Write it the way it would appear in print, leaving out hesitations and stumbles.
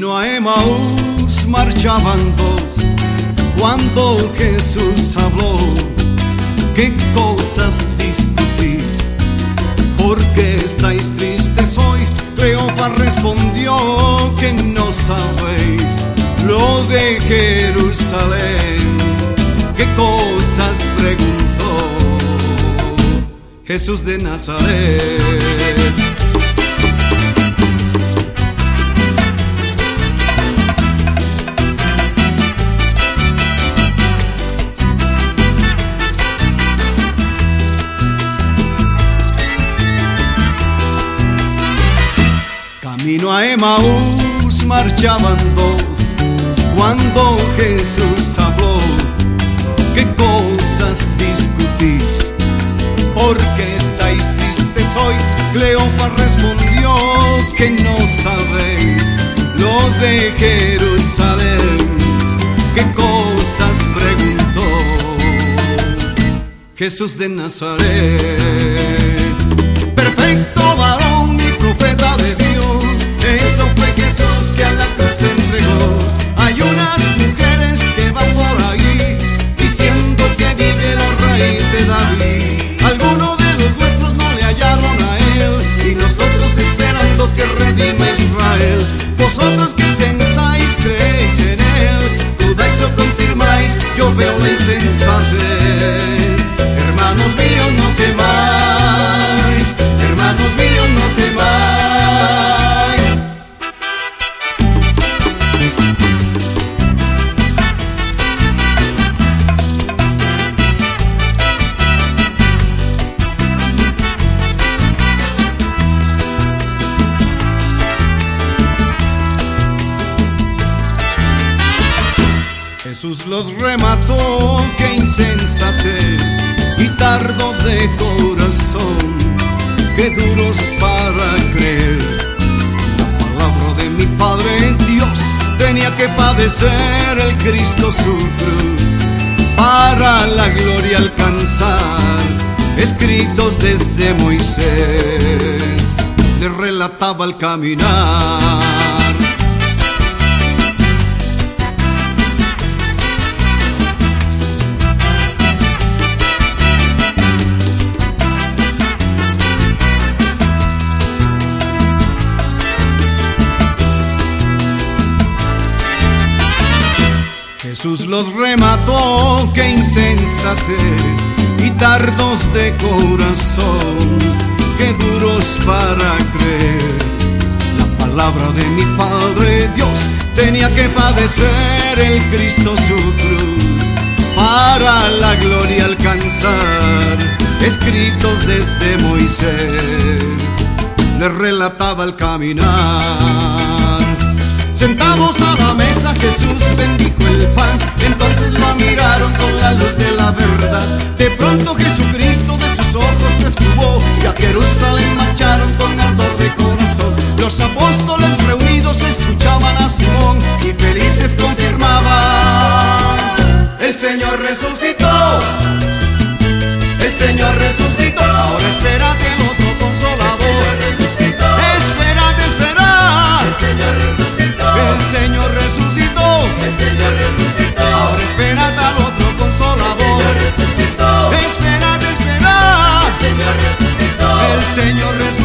Camino a Emaús marchaban dos cuando Jesús habló. ¿Qué cosas discutís? ¿Por qué estáis tristes hoy? Cleofas respondió que no sabéis lo de Jerusalén. ¿Qué cosas? Preguntó Jesús de Nazaret. Camino a Emaús marchaban dos cuando Jesús habló. ¿Qué cosas discutís? ¿Por qué estáis tristes hoy? Cleofas respondió que no sabéis lo de Jerusalén. ¿Qué cosas? Preguntó Jesús de Nazaret. Perfecto varón y profeta de Dios, eso fue Jesús que a la cruz se entregó. Hay unas mujeres que van por ahí diciendo que vive la raíz de David. Algunos de los nuestros no le hallaron a él y nosotros esperando que redime Israel. Vosotros que pensáis, creéis en él, dudáis o confirmáis, yo veo la insensatez. Hermanos míos, no temáis, hermanos míos, no temáis. Jesús los remató, qué insensatez y tardos de corazón, qué duros para creer. La palabra de mi Padre Dios tenía que padecer el Cristo su cruz para la gloria alcanzar. Escritos desde Moisés les relataba el caminar. Jesús los remató, qué insensatez y tardos de corazón, qué duros para creer. La palabra de mi Padre Dios tenía que padecer el Cristo su cruz para la gloria alcanzar. Escritos desde Moisés les relataba el caminar. Sentados a la mesa Jesús bendijo el pan, entonces lo miraron con la luz de la verdad. De pronto Jesucristo de sus ojos se esfumó y a Jerusalén marcharon con ardor de corazón. Los apóstoles reunidos escuchaban a Simón y felices confirmaban: el Señor resucitó, el Señor resucitó. Ahora espérate el otro consolador, espérate, espera, el Señor resucitó. El Señor resucitó, el Señor resucitó. Ahora espérate al otro consolador, el Señor resucitó. Espérate, espera, el Señor resucitó. El Señor resucitó.